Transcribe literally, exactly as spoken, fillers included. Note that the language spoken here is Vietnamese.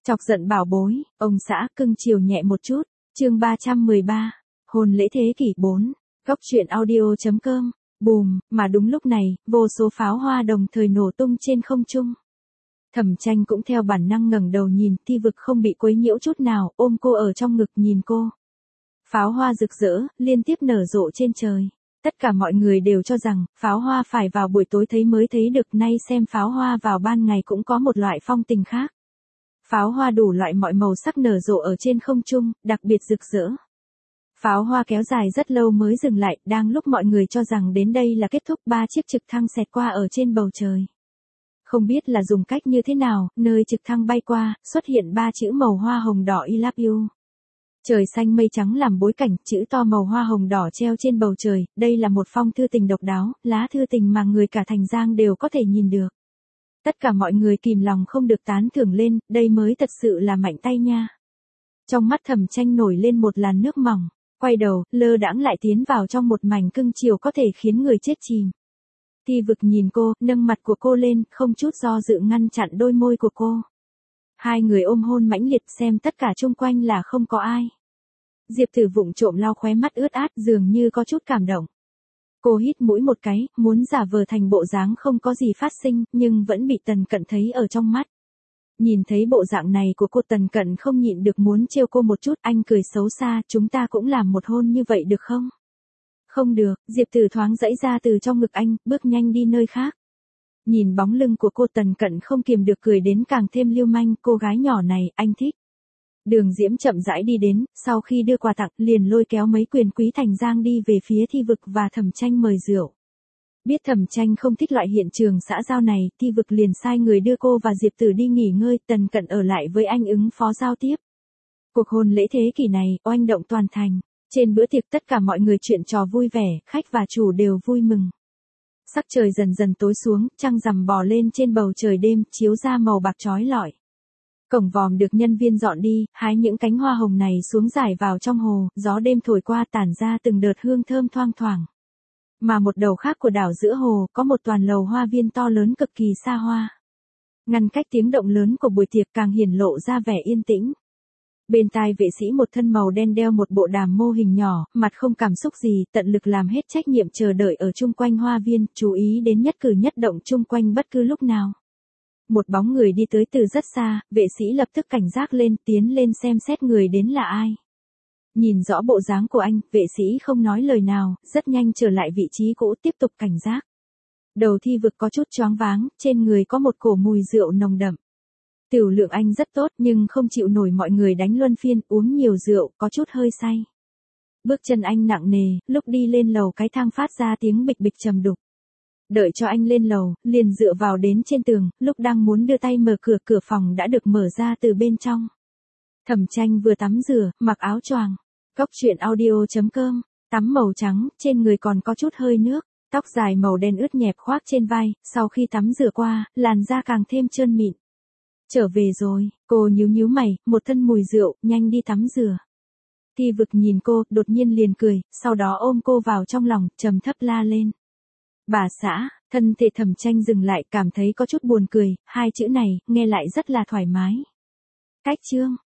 Chọc giận bảo bối, ông xã cưng chiều nhẹ một chút, chương ba trăm mười ba, hôn lễ thế kỷ bốn, góc truyện audio.com, bùm, mà đúng lúc này, vô số pháo hoa đồng thời nổ tung trên không trung. Thẩm Tranh cũng theo bản năng ngẩng đầu nhìn, Thi Vực không bị quấy nhiễu chút nào, ôm cô ở trong ngực nhìn cô. Pháo hoa rực rỡ, liên tiếp nở rộ trên trời. Tất cả mọi người đều cho rằng, pháo hoa phải vào buổi tối thấy mới thấy được, nay xem pháo hoa vào ban ngày cũng có một loại phong tình khác. Pháo hoa đủ loại mọi màu sắc nở rộ ở trên không trung, đặc biệt rực rỡ. Pháo hoa kéo dài rất lâu mới dừng lại, đang lúc mọi người cho rằng đến đây là kết thúc, ba chiếc trực thăng xẹt qua ở trên bầu trời. Không biết là dùng cách như thế nào, nơi trực thăng bay qua, xuất hiện ba chữ màu hoa hồng đỏ I love you. Trời xanh mây trắng làm bối cảnh, chữ to màu hoa hồng đỏ treo trên bầu trời, đây là một phong thư tình độc đáo, lá thư tình mà người cả Thành Giang đều có thể nhìn được. Tất cả mọi người kìm lòng không được tán thưởng lên, đây mới thật sự là mạnh tay nha. Trong mắt Thẩm Tranh nổi lên một làn nước mỏng, quay đầu, lơ đãng lại tiến vào trong một mảnh cưng chiều có thể khiến người chết chìm. Thi Vực nhìn cô, nâng mặt của cô lên, không chút do dự ngăn chặn đôi môi của cô. Hai người ôm hôn mãnh liệt, xem tất cả chung quanh là không có ai. Diệp Tử vụng trộm lau khóe mắt ướt át, dường như có chút cảm động. Cô hít mũi một cái, muốn giả vờ thành bộ dáng không có gì phát sinh, nhưng vẫn bị Tần Cận thấy ở trong mắt. Nhìn thấy bộ dạng này của cô, Tần Cận không nhịn được muốn trêu cô một chút, anh cười xấu xa, chúng ta cũng làm một hôn như vậy được không? Không được, Diệp Tử thoáng giãy ra từ trong ngực anh, bước nhanh đi nơi khác. Nhìn bóng lưng của cô, Tần Cận không kiềm được cười đến càng thêm lưu manh, cô gái nhỏ này, anh thích. Đường Diễm chậm rãi đi đến, sau khi đưa quà tặng, liền lôi kéo mấy quyền quý Thành Giang đi về phía Thi Vực và Thẩm Tranh mời rượu. Biết Thẩm Tranh không thích loại hiện trường xã giao này, Thi Vực liền sai người đưa cô và Diệp Tử đi nghỉ ngơi, Tần Cận ở lại với anh ứng phó giao tiếp. Cuộc hôn lễ thế kỷ này, oanh động toàn thành. Trên bữa tiệc tất cả mọi người chuyện trò vui vẻ, khách và chủ đều vui mừng. Sắc trời dần dần tối xuống, trăng rằm bò lên trên bầu trời đêm, chiếu ra màu bạc chói lọi. Cổng vòm được nhân viên dọn đi, hái những cánh hoa hồng này xuống rải vào trong hồ, gió đêm thổi qua tản ra từng đợt hương thơm thoang thoảng. Mà một đầu khác của đảo giữa hồ, có một toàn lầu hoa viên to lớn cực kỳ xa hoa. Ngăn cách tiếng động lớn của buổi tiệc càng hiển lộ ra vẻ yên tĩnh. Bên tai vệ sĩ một thân màu đen đeo một bộ đàm mô hình nhỏ, mặt không cảm xúc gì, tận lực làm hết trách nhiệm chờ đợi ở chung quanh hoa viên, chú ý đến nhất cử nhất động chung quanh bất cứ lúc nào. Một bóng người đi tới từ rất xa, vệ sĩ lập tức cảnh giác lên, tiến lên xem xét người đến là ai. Nhìn rõ bộ dáng của anh, vệ sĩ không nói lời nào, rất nhanh trở lại vị trí cũ tiếp tục cảnh giác. Đầu Thi Vực có chút choáng váng, trên người có một cổ mùi rượu nồng đậm. Tiểu lượng anh rất tốt nhưng không chịu nổi mọi người đánh luân phiên, uống nhiều rượu, có chút hơi say. Bước chân anh nặng nề, lúc đi lên lầu cái thang phát ra tiếng bịch bịch trầm đục. Đợi cho anh lên lầu, liền dựa vào đến trên tường, lúc đang muốn đưa tay mở cửa, cửa phòng đã được mở ra từ bên trong. Thẩm Tranh vừa tắm rửa, mặc áo choàng. Góc truyện audio.com, tắm màu trắng, trên người còn có chút hơi nước, tóc dài màu đen ướt nhẹp khoác trên vai, sau khi tắm rửa qua, làn da càng thêm trơn mịn. Trở về rồi, cô nhíu nhíu mày, một thân mùi rượu, nhanh đi tắm rửa. Thi Vực nhìn cô, đột nhiên liền cười, sau đó ôm cô vào trong lòng, trầm thấp la lên. Bà xã, thân thể Thẩm Tranh dừng lại, cảm thấy có chút buồn cười, hai chữ này, nghe lại rất là thoải mái. Cách chương,